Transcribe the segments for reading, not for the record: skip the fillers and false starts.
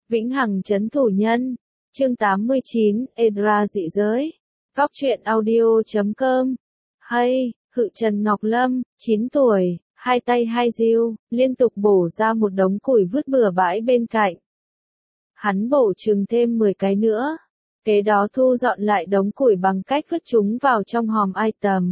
Vĩnh hằng trấn thủ nhân. Chương 89, Edra dị giới. Góc truyện audio.com. Hay, Hự Trần Ngọc Lâm, 9 tuổi, hai tay hai diêu, liên tục bổ ra một đống củi vứt bừa bãi bên cạnh. Hắn bổ chừng thêm 10 cái nữa. Kế đó thu dọn lại đống củi bằng cách vứt chúng vào trong hòm item.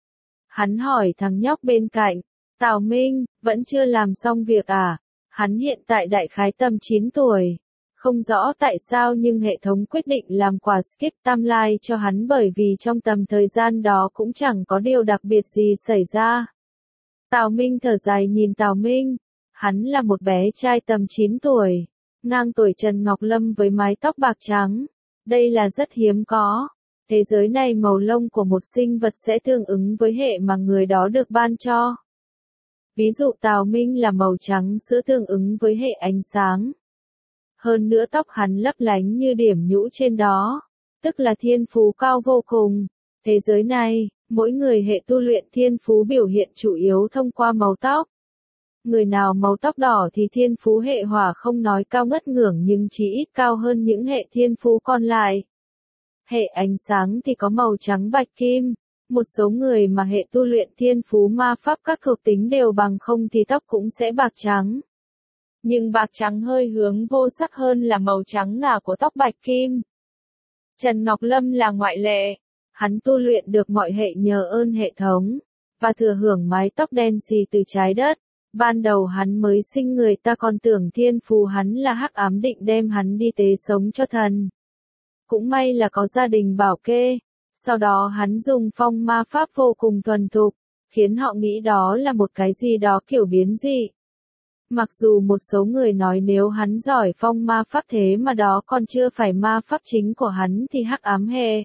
Hắn hỏi thằng nhóc bên cạnh, Tào Minh, vẫn chưa làm xong việc à? Hắn hiện tại đại khái tầm 9 tuổi. Không rõ tại sao nhưng hệ thống quyết định làm quà skip timeline cho hắn bởi vì trong tầm thời gian đó cũng chẳng có điều đặc biệt gì xảy ra. Tào Minh thở dài nhìn Tào Minh. Hắn là một bé trai tầm 9 tuổi, ngang tuổi Trần Ngọc Lâm với mái tóc bạc trắng. Đây là rất hiếm có. Thế giới này màu lông của một sinh vật sẽ tương ứng với hệ mà người đó được ban cho. Ví dụ Tào Minh là màu trắng sữa tương ứng với hệ ánh sáng. Hơn nữa tóc hắn lấp lánh như điểm nhũ trên đó, tức là thiên phú cao vô cùng. Thế giới này, mỗi người hệ tu luyện thiên phú biểu hiện chủ yếu thông qua màu tóc. Người nào màu tóc đỏ thì thiên phú hệ hỏa không nói cao ngất ngưởng nhưng chỉ ít cao hơn những hệ thiên phú còn lại. Hệ ánh sáng thì có màu trắng bạch kim. Một số người mà hệ tu luyện thiên phú ma pháp các thuộc tính đều bằng không thì tóc cũng sẽ bạc trắng. Nhưng bạc trắng hơi hướng vô sắc hơn là màu trắng ngà của tóc bạch kim. Trần Ngọc Lâm là ngoại lệ. Hắn tu luyện được mọi hệ nhờ ơn hệ thống, và thừa hưởng mái tóc đen xì từ trái đất. Ban đầu hắn mới sinh người ta còn tưởng thiên phú hắn là hắc ám định đem hắn đi tế sống cho thần. Cũng may là có gia đình bảo kê. Sau đó hắn dùng phong ma pháp vô cùng thuần thục, khiến họ nghĩ đó là một cái gì đó kiểu biến dị. Mặc dù một số người nói nếu hắn giỏi phong ma pháp thế mà đó còn chưa phải ma pháp chính của hắn thì hắc ám hệ.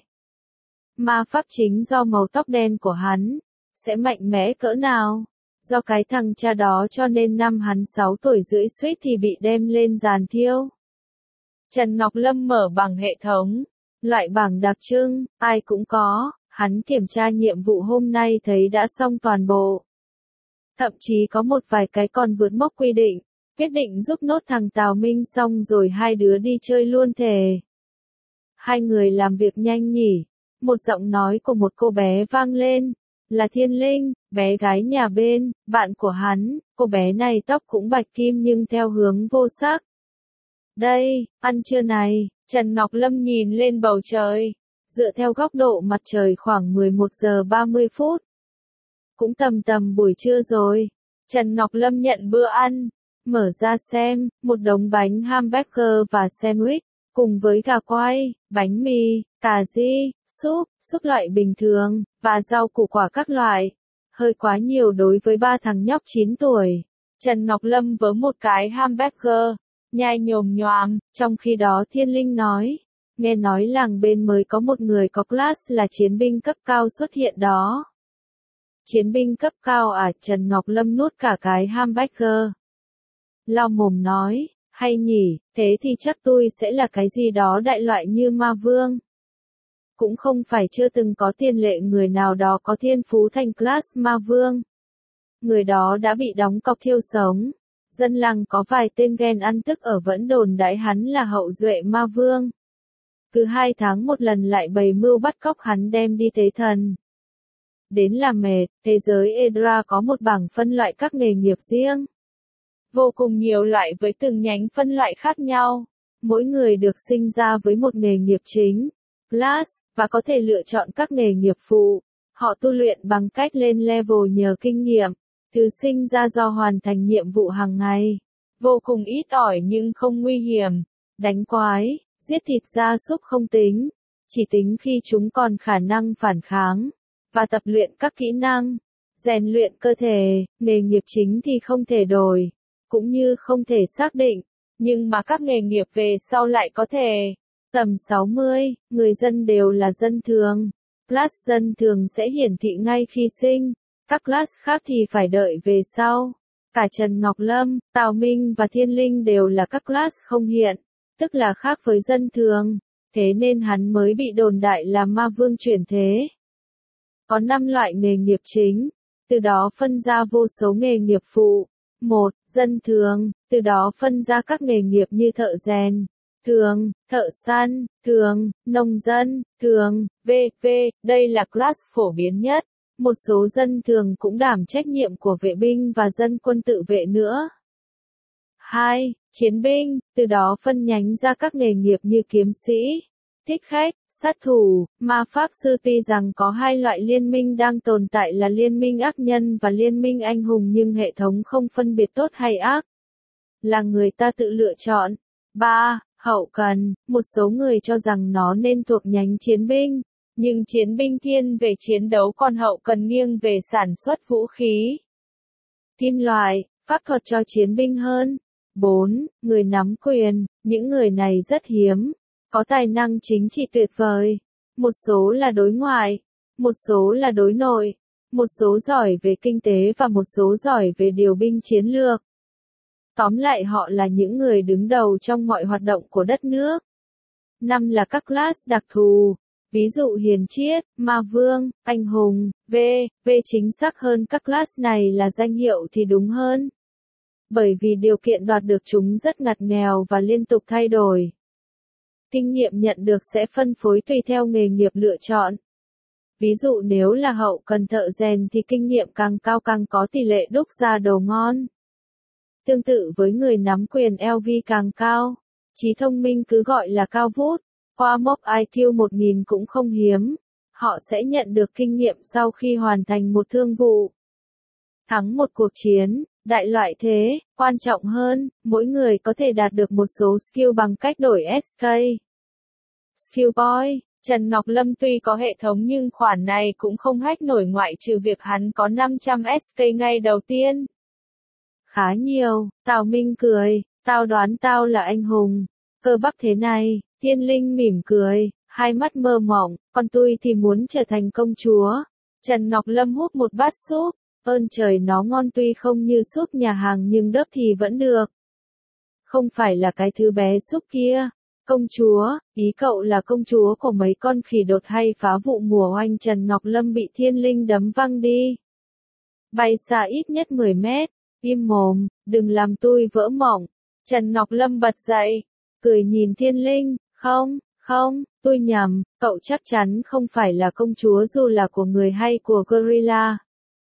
Ma pháp chính do màu tóc đen của hắn, sẽ mạnh mẽ cỡ nào? Do cái thằng cha đó cho nên năm hắn 6 tuổi rưỡi suýt thì bị đem lên giàn thiêu. Trần Ngọc Lâm mở bảng hệ thống. Loại bảng đặc trưng, ai cũng có, hắn kiểm tra nhiệm vụ hôm nay thấy đã xong toàn bộ. Thậm chí có một vài cái còn vượt mốc quy định, quyết định giúp nốt thằng Tào Minh xong rồi hai đứa đi chơi luôn thề. Hai người làm việc nhanh nhỉ, một giọng nói của một cô bé vang lên, là Thiên Linh, bé gái nhà bên, bạn của hắn, cô bé này tóc cũng bạch kim nhưng theo hướng vô sắc. Đây, ăn trưa này. Trần Ngọc Lâm nhìn lên bầu trời, dựa theo góc độ mặt trời khoảng 11 giờ 30 phút. Cũng tầm buổi trưa rồi. Trần Ngọc Lâm nhận bữa ăn, mở ra xem, một đống bánh hamburger và sandwich, cùng với gà quay, bánh mì, cà ri, súp loại bình thường, và rau củ quả các loại. Hơi quá nhiều đối với ba thằng nhóc 9 tuổi. Trần Ngọc Lâm vớ một cái hamburger, nhai nhồm nhoàm, trong khi đó Thiên Linh nói, nghe nói làng bên mới có một người có class là chiến binh cấp cao xuất hiện đó. Chiến binh cấp cao à? Trần Ngọc Lâm nuốt cả cái hamburger. Lau mồm nói, hay nhỉ, thế thì chắc tôi sẽ là cái gì đó đại loại như ma vương. Cũng không phải chưa từng có tiền lệ người nào đó có thiên phú thành class ma vương. Người đó đã bị đóng cọc thiêu sống. Dân làng có vài tên ghen ăn tức ở vẫn đồn đãi hắn là hậu duệ ma vương. Cứ 2 tháng một lần lại bày mưu bắt cóc hắn đem đi tế thần. Đến là mệt, thế giới Edra có một bảng phân loại các nghề nghiệp riêng. Vô cùng nhiều loại với từng nhánh phân loại khác nhau. Mỗi người được sinh ra với một nghề nghiệp chính, class, và có thể lựa chọn các nghề nghiệp phụ. Họ tu luyện bằng cách lên level nhờ kinh nghiệm. Thứ sinh ra do hoàn thành nhiệm vụ hàng ngày. Vô cùng ít ỏi nhưng không nguy hiểm. Đánh quái, giết thịt gia súc không tính. Chỉ tính khi chúng còn khả năng phản kháng. Và tập luyện các kỹ năng. Rèn luyện cơ thể, nghề nghiệp chính thì không thể đổi. Cũng như không thể xác định. Nhưng mà các nghề nghiệp về sau lại có thể. Tầm 60, người dân đều là dân thường. Class dân thường sẽ hiển thị ngay khi sinh. Các class khác thì phải đợi về sau. Cả Trần Ngọc Lâm, Tào Minh và Thiên Linh đều là các class không hiện, tức là khác với dân thường. Thế nên hắn mới bị đồn đại là ma vương chuyển thế. Có 5 loại nghề nghiệp chính, từ đó phân ra vô số nghề nghiệp phụ. 1. Dân thường, từ đó phân ra các nghề nghiệp như thợ rèn, thường, thợ săn, thường, nông dân, thường, v.v. Đây là class phổ biến nhất. Một số dân thường cũng đảm trách nhiệm của vệ binh và dân quân tự vệ nữa. 2. Chiến binh, từ đó phân nhánh ra các nghề nghiệp như kiếm sĩ, thích khách, sát thủ, ma pháp sư. Tuy rằng có hai loại liên minh đang tồn tại là liên minh ác nhân và liên minh anh hùng, nhưng hệ thống không phân biệt tốt hay ác, là người ta tự lựa chọn. 3. Hậu cần, một số người cho rằng nó nên thuộc nhánh chiến binh, nhưng chiến binh thiên về chiến đấu còn hậu cần nghiêng về sản xuất vũ khí, kim loại, pháp thuật cho chiến binh hơn. 4. Người nắm quyền, những người này rất hiếm, có tài năng chính trị tuyệt vời. Một số là đối ngoại, một số là đối nội, một số giỏi về kinh tế và một số giỏi về điều binh chiến lược. Tóm lại họ là những người đứng đầu trong mọi hoạt động của đất nước. 5 là các class đặc thù, ví dụ hiền triết, ma vương, anh hùng, v.v. Chính xác hơn các class này là danh hiệu thì đúng hơn, bởi vì điều kiện đoạt được chúng rất ngặt nghèo và liên tục thay đổi. Kinh nghiệm nhận được sẽ phân phối tùy theo nghề nghiệp lựa chọn. Ví dụ nếu là hậu cần thợ rèn thì kinh nghiệm càng cao càng có tỷ lệ đúc ra đồ ngon. Tương tự với người nắm quyền, LV càng cao, trí thông minh cứ gọi là cao vút, qua mốc IQ 1000 cũng không hiếm. Họ sẽ nhận được kinh nghiệm sau khi hoàn thành một thương vụ, thắng một cuộc chiến. Đại loại thế, quan trọng hơn, mỗi người có thể đạt được một số skill bằng cách đổi SK. Skill point, Trần Ngọc Lâm tuy có hệ thống nhưng khoản này cũng không hack nổi ngoại trừ việc hắn có 500 SK ngay đầu tiên. Khá nhiều, Tào Minh cười, tao đoán tao là anh hùng. Cơ bắp thế này, Thiên Linh mỉm cười, hai mắt mơ mộng, còn tôi thì muốn trở thành công chúa. Trần Ngọc Lâm hút một bát súp. Ơn trời nó ngon, tuy không như súp nhà hàng nhưng đớp thì vẫn được. Không phải là cái thứ bé súp kia. Công chúa, ý cậu là công chúa của mấy con khỉ đột hay phá vụ mùa oanh? Trần Ngọc Lâm bị Thiên Linh đấm văng đi. Bay xa ít nhất 10 mét. Im mồm, đừng làm tôi vỡ mộng. Trần Ngọc Lâm bật dậy, cười nhìn Thiên Linh, không, tôi nhầm, cậu chắc chắn không phải là công chúa dù là của người hay của gorilla.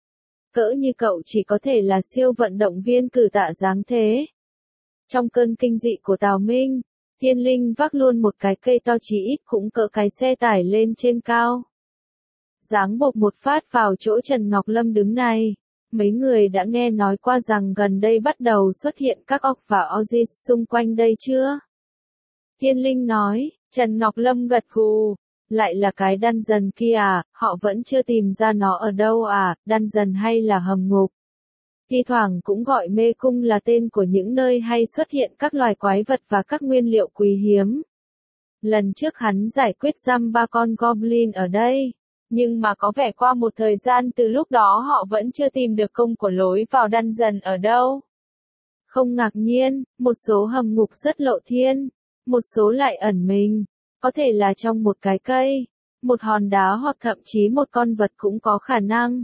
Cỡ như cậu chỉ có thể là siêu vận động viên cử tạ dáng thế. Trong cơn kinh dị của Tào Minh, Thiên Linh vác luôn một cái cây to chỉ ít cũng cỡ cái xe tải lên trên cao. Giáng bộp một phát vào chỗ Trần Ngọc Lâm đứng này. Mấy người đã nghe nói qua rằng gần đây bắt đầu xuất hiện các ốc và Ozis xung quanh đây chưa? Thiên Linh nói. Trần Ngọc Lâm gật gù. Lại là cái dungeon kia à, họ vẫn chưa tìm ra nó ở đâu à, dungeon hay là hầm ngục? Thi thoảng cũng gọi mê cung là tên của những nơi hay xuất hiện các loài quái vật và các nguyên liệu quý hiếm. Lần trước hắn giải quyết giam 3 con goblin ở đây, nhưng mà có vẻ qua một thời gian từ lúc đó họ vẫn chưa tìm được công của lối vào dungeon ở đâu. Không ngạc nhiên, một số hầm ngục rất lộ thiên, một số lại ẩn mình. Có thể là trong một cái cây, một hòn đá hoặc thậm chí một con vật cũng có khả năng.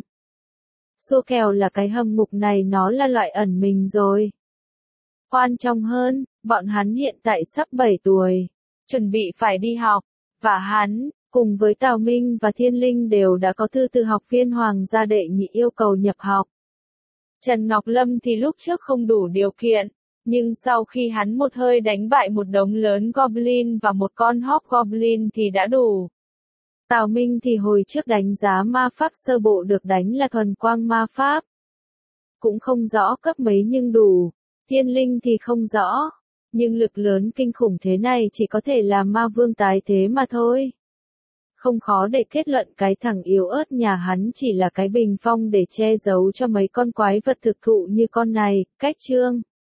Xô kèo là cái hầm ngục này nó là loại ẩn mình rồi. Quan trọng hơn, bọn hắn hiện tại sắp 7 tuổi, chuẩn bị phải đi học, và hắn, cùng với Tào Minh và Thiên Linh đều đã có thư từ học viên Hoàng gia đệ nhị yêu cầu nhập học. Trần Ngọc Lâm thì lúc trước không đủ điều kiện, nhưng sau khi hắn một hơi đánh bại một đống lớn goblin và một con hobgoblin thì đã đủ. Tào Minh thì hồi trước đánh giá ma pháp sơ bộ được đánh là thuần quang ma pháp. Cũng không rõ cấp mấy nhưng đủ. Thiên Linh thì không rõ. Nhưng lực lớn kinh khủng thế này chỉ có thể là ma vương tái thế mà thôi. Không khó để kết luận cái thằng yếu ớt nhà hắn chỉ là cái bình phong để che giấu cho mấy con quái vật thực thụ như con này. Cách chương